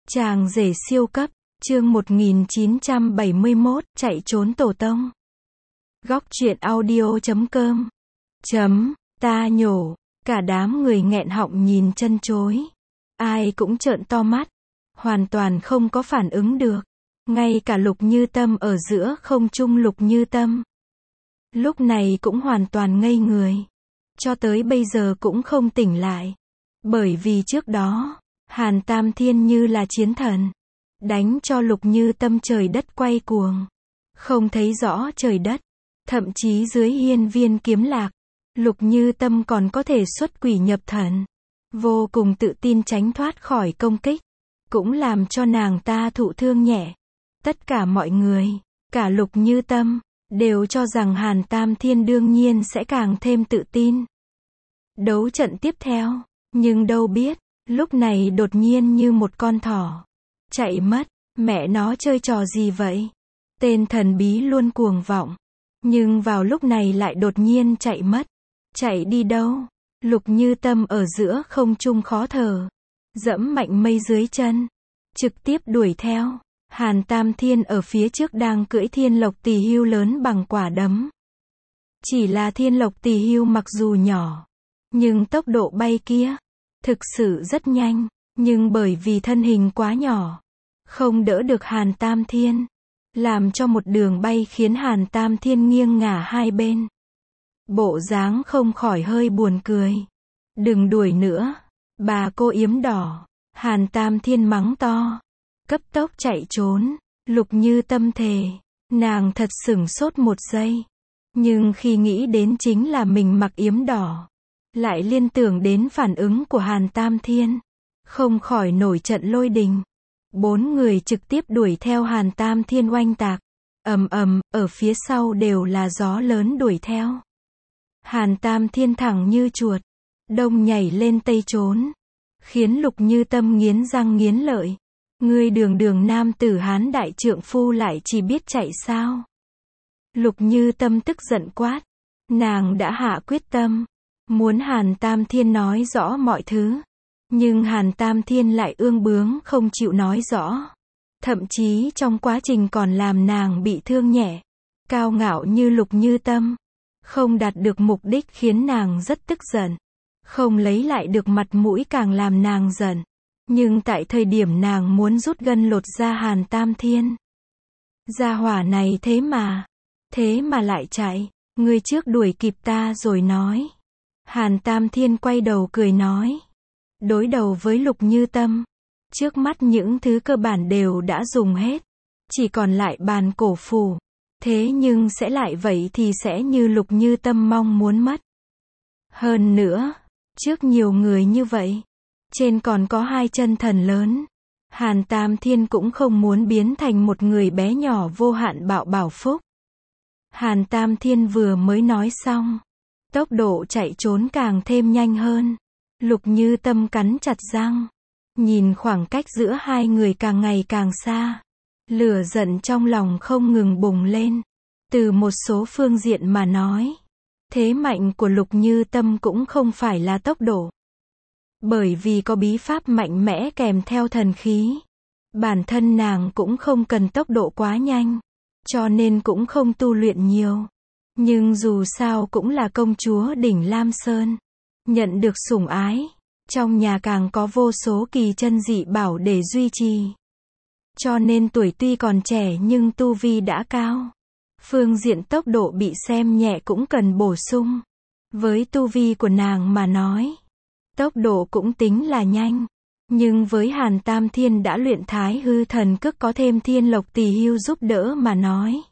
Chàng rể siêu cấp, chương 1971, chạy trốn tổ tông. Góc truyện audio.com. Ta nhổ, cả đám người nghẹn họng nhìn chân chối. Ai cũng trợn to mắt, hoàn toàn không có phản ứng được. Ngay cả Lục Như Tâm ở giữa không trung, Lục Như Tâm lúc này cũng hoàn toàn ngây người. Cho tới bây giờ cũng không tỉnh lại. Bởi vì trước đó, Hàn Tam Thiên như là chiến thần, đánh cho Lục Như Tâm trời đất quay cuồng, không thấy rõ trời đất. Thậm chí dưới hiên viên kiếm lạc, Lục Như Tâm còn có thể xuất quỷ nhập thần, vô cùng tự tin tránh thoát khỏi công kích, cũng làm cho nàng ta thụ thương nhẹ. Tất cả mọi người, cả Lục Như Tâm, đều cho rằng Hàn Tam Thiên đương nhiên sẽ càng thêm tự tin. Đấu trận tiếp theo, nhưng đâu biết, lúc này đột nhiên như một con thỏ chạy mất. Mẹ nó chơi trò gì vậy? Tên thần bí luôn cuồng vọng, nhưng vào lúc này lại đột nhiên chạy mất. Chạy đi đâu? Lục Như Tâm ở giữa không trung khó thở, dẫm mạnh mây dưới chân, trực tiếp đuổi theo. Hàn Tam Thiên ở phía trước đang cưỡi thiên lộc tỳ hưu lớn bằng quả đấm. Chỉ là thiên lộc tỳ hưu mặc dù nhỏ, nhưng tốc độ bay kia thực sự rất nhanh, nhưng bởi vì thân hình quá nhỏ, không đỡ được Hàn Tam Thiên, làm cho một đường bay khiến Hàn Tam Thiên nghiêng ngả hai bên. Bộ dáng không khỏi hơi buồn cười. Đừng đuổi nữa, bà cô yếm đỏ. Hàn Tam Thiên mắng to, cấp tốc chạy trốn. Lục Như Tâm thề, nàng thật sửng sốt một giây, nhưng khi nghĩ đến chính là mình mặc yếm đỏ, lại liên tưởng đến phản ứng của Hàn Tam Thiên, không khỏi nổi trận lôi đình. Bốn người trực tiếp đuổi theo Hàn Tam Thiên oanh tạc. Ầm ầm, ở phía sau đều là gió lớn đuổi theo. Hàn Tam Thiên thẳng như chuột, đông nhảy lên tây trốn, khiến Lục Như Tâm nghiến răng nghiến lợi. Ngươi đường đường nam tử Hán đại trượng phu lại chỉ biết chạy sao? Lục Như Tâm tức giận quát. Nàng đã hạ quyết tâm, muốn Hàn Tam Thiên nói rõ mọi thứ. Nhưng Hàn Tam Thiên lại ương bướng không chịu nói rõ. Thậm chí trong quá trình còn làm nàng bị thương nhẹ. Cao ngạo như Lục Như Tâm, không đạt được mục đích khiến nàng rất tức giận. Không lấy lại được mặt mũi càng làm nàng giận. Nhưng tại thời điểm nàng muốn rút gân lột da Hàn Tam Thiên, gia hỏa này thế mà lại chạy. Ngươi trước đuổi kịp ta rồi nói. Hàn Tam Thiên quay đầu cười nói. Đối đầu với Lục Như Tâm, trước mắt những thứ cơ bản đều đã dùng hết, chỉ còn lại bàn cổ phủ. Thế nhưng sẽ lại vậy thì sẽ như Lục Như Tâm mong muốn mất. Hơn nữa, trước nhiều người như vậy, trên còn có hai chân thần lớn. Hàn Tam Thiên cũng không muốn biến thành một người bé nhỏ vô hạn bạo bảo phúc. Hàn Tam Thiên vừa mới nói xong, tốc độ chạy trốn càng thêm nhanh hơn. Lục Như Tâm cắn chặt răng, nhìn khoảng cách giữa hai người càng ngày càng xa. Lửa giận trong lòng không ngừng bùng lên. Từ một số phương diện mà nói, thế mạnh của Lục Như Tâm cũng không phải là tốc độ. Bởi vì có bí pháp mạnh mẽ kèm theo thần khí, bản thân nàng cũng không cần tốc độ quá nhanh, cho nên cũng không tu luyện nhiều. Nhưng dù sao cũng là công chúa đỉnh Lam Sơn, nhận được sủng ái, trong nhà càng có vô số kỳ chân dị bảo để duy trì. Cho nên tuổi tuy còn trẻ nhưng tu vi đã cao. Phương diện tốc độ bị xem nhẹ cũng cần bổ sung. Với tu vi của nàng mà nói, tốc độ cũng tính là nhanh. Nhưng với Hàn Tam Thiên đã luyện Thái Hư Thần Cước có thêm thiên lộc tỳ hưu giúp đỡ mà nói,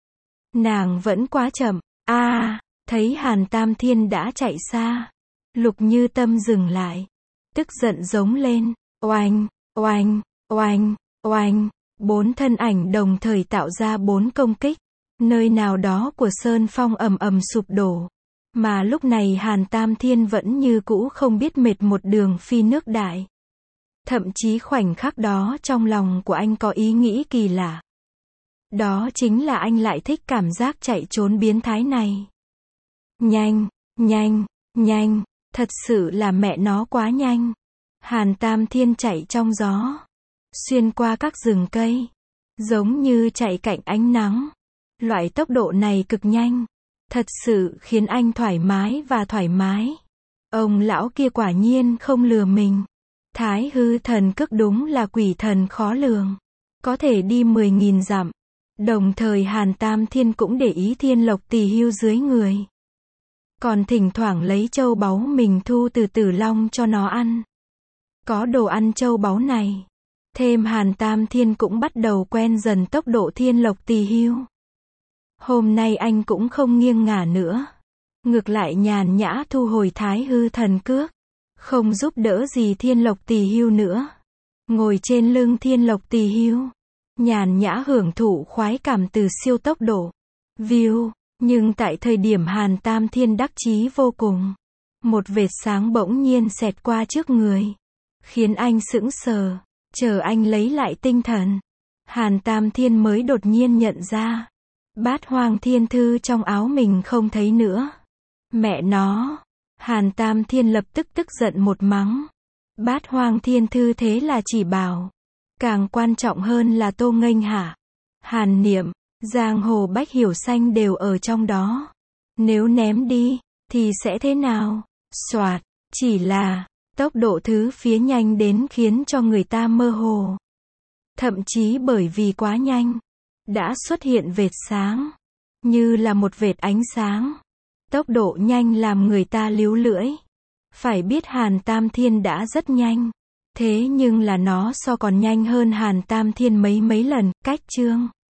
nàng vẫn quá chậm. Thấy Hàn Tam Thiên đã chạy xa, Lục Như Tâm dừng lại, tức giận giống lên. Oanh, oanh, oanh, oanh. Bốn thân ảnh đồng thời tạo ra bốn công kích. Nơi nào đó của Sơn Phong ầm ầm sụp đổ. Mà lúc này Hàn Tam Thiên vẫn như cũ không biết mệt một đường phi nước đại. Thậm chí khoảnh khắc đó trong lòng của anh có ý nghĩ kỳ lạ. Đó chính là anh lại thích cảm giác chạy trốn biến thái này. Nhanh, nhanh, nhanh, thật sự là mẹ nó quá nhanh. Hàn Tam Thiên chạy trong gió, xuyên qua các rừng cây, giống như chạy cạnh ánh nắng. Loại tốc độ này cực nhanh, thật sự khiến anh thoải mái và thoải mái. Ông lão kia quả nhiên không lừa mình. Thái hư thần cước đúng là quỷ thần khó lường, có thể đi 10.000 dặm. Đồng thời Hàn Tam Thiên cũng để ý thiên lộc tỳ hưu dưới người. Còn thỉnh thoảng lấy châu báu mình thu từ Tử Long cho nó ăn. Có đồ ăn châu báu này, thêm Hàn Tam Thiên cũng bắt đầu quen dần tốc độ thiên lộc tỳ hưu. Hôm nay anh cũng không nghiêng ngả nữa. Ngược lại nhàn nhã thu hồi thái hư thần cước. Không giúp đỡ gì thiên lộc tỳ hưu nữa. Ngồi trên lưng thiên lộc tỳ hưu, nhàn nhã hưởng thụ khoái cảm từ siêu tốc độ. View. Nhưng tại thời điểm Hàn Tam Thiên đắc chí vô cùng, một vệt sáng bỗng nhiên xẹt qua trước người, khiến anh sững sờ. Chờ anh lấy lại tinh thần, Hàn Tam Thiên mới đột nhiên nhận ra, Bát Hoang Thiên Thư trong áo mình không thấy nữa. Mẹ nó! Hàn Tam Thiên lập tức tức giận một mắng. Bát Hoang Thiên Thư thế là chỉ bảo. Càng quan trọng hơn là Tô Nghênh hả? Hàn Niệm, Giang Hồ Bách Hiểu Xanh đều ở trong đó. Nếu ném đi, thì sẽ thế nào? Soạt, chỉ là, tốc độ thứ phía nhanh đến khiến cho người ta mơ hồ. Thậm chí bởi vì quá nhanh, đã xuất hiện vệt sáng, như là một vệt ánh sáng. Tốc độ nhanh làm người ta líu lưỡi. Phải biết Hàn Tam Thiên đã rất nhanh. Thế nhưng là nó so còn nhanh hơn Hàn Tam Thiên mấy lần. Cách chương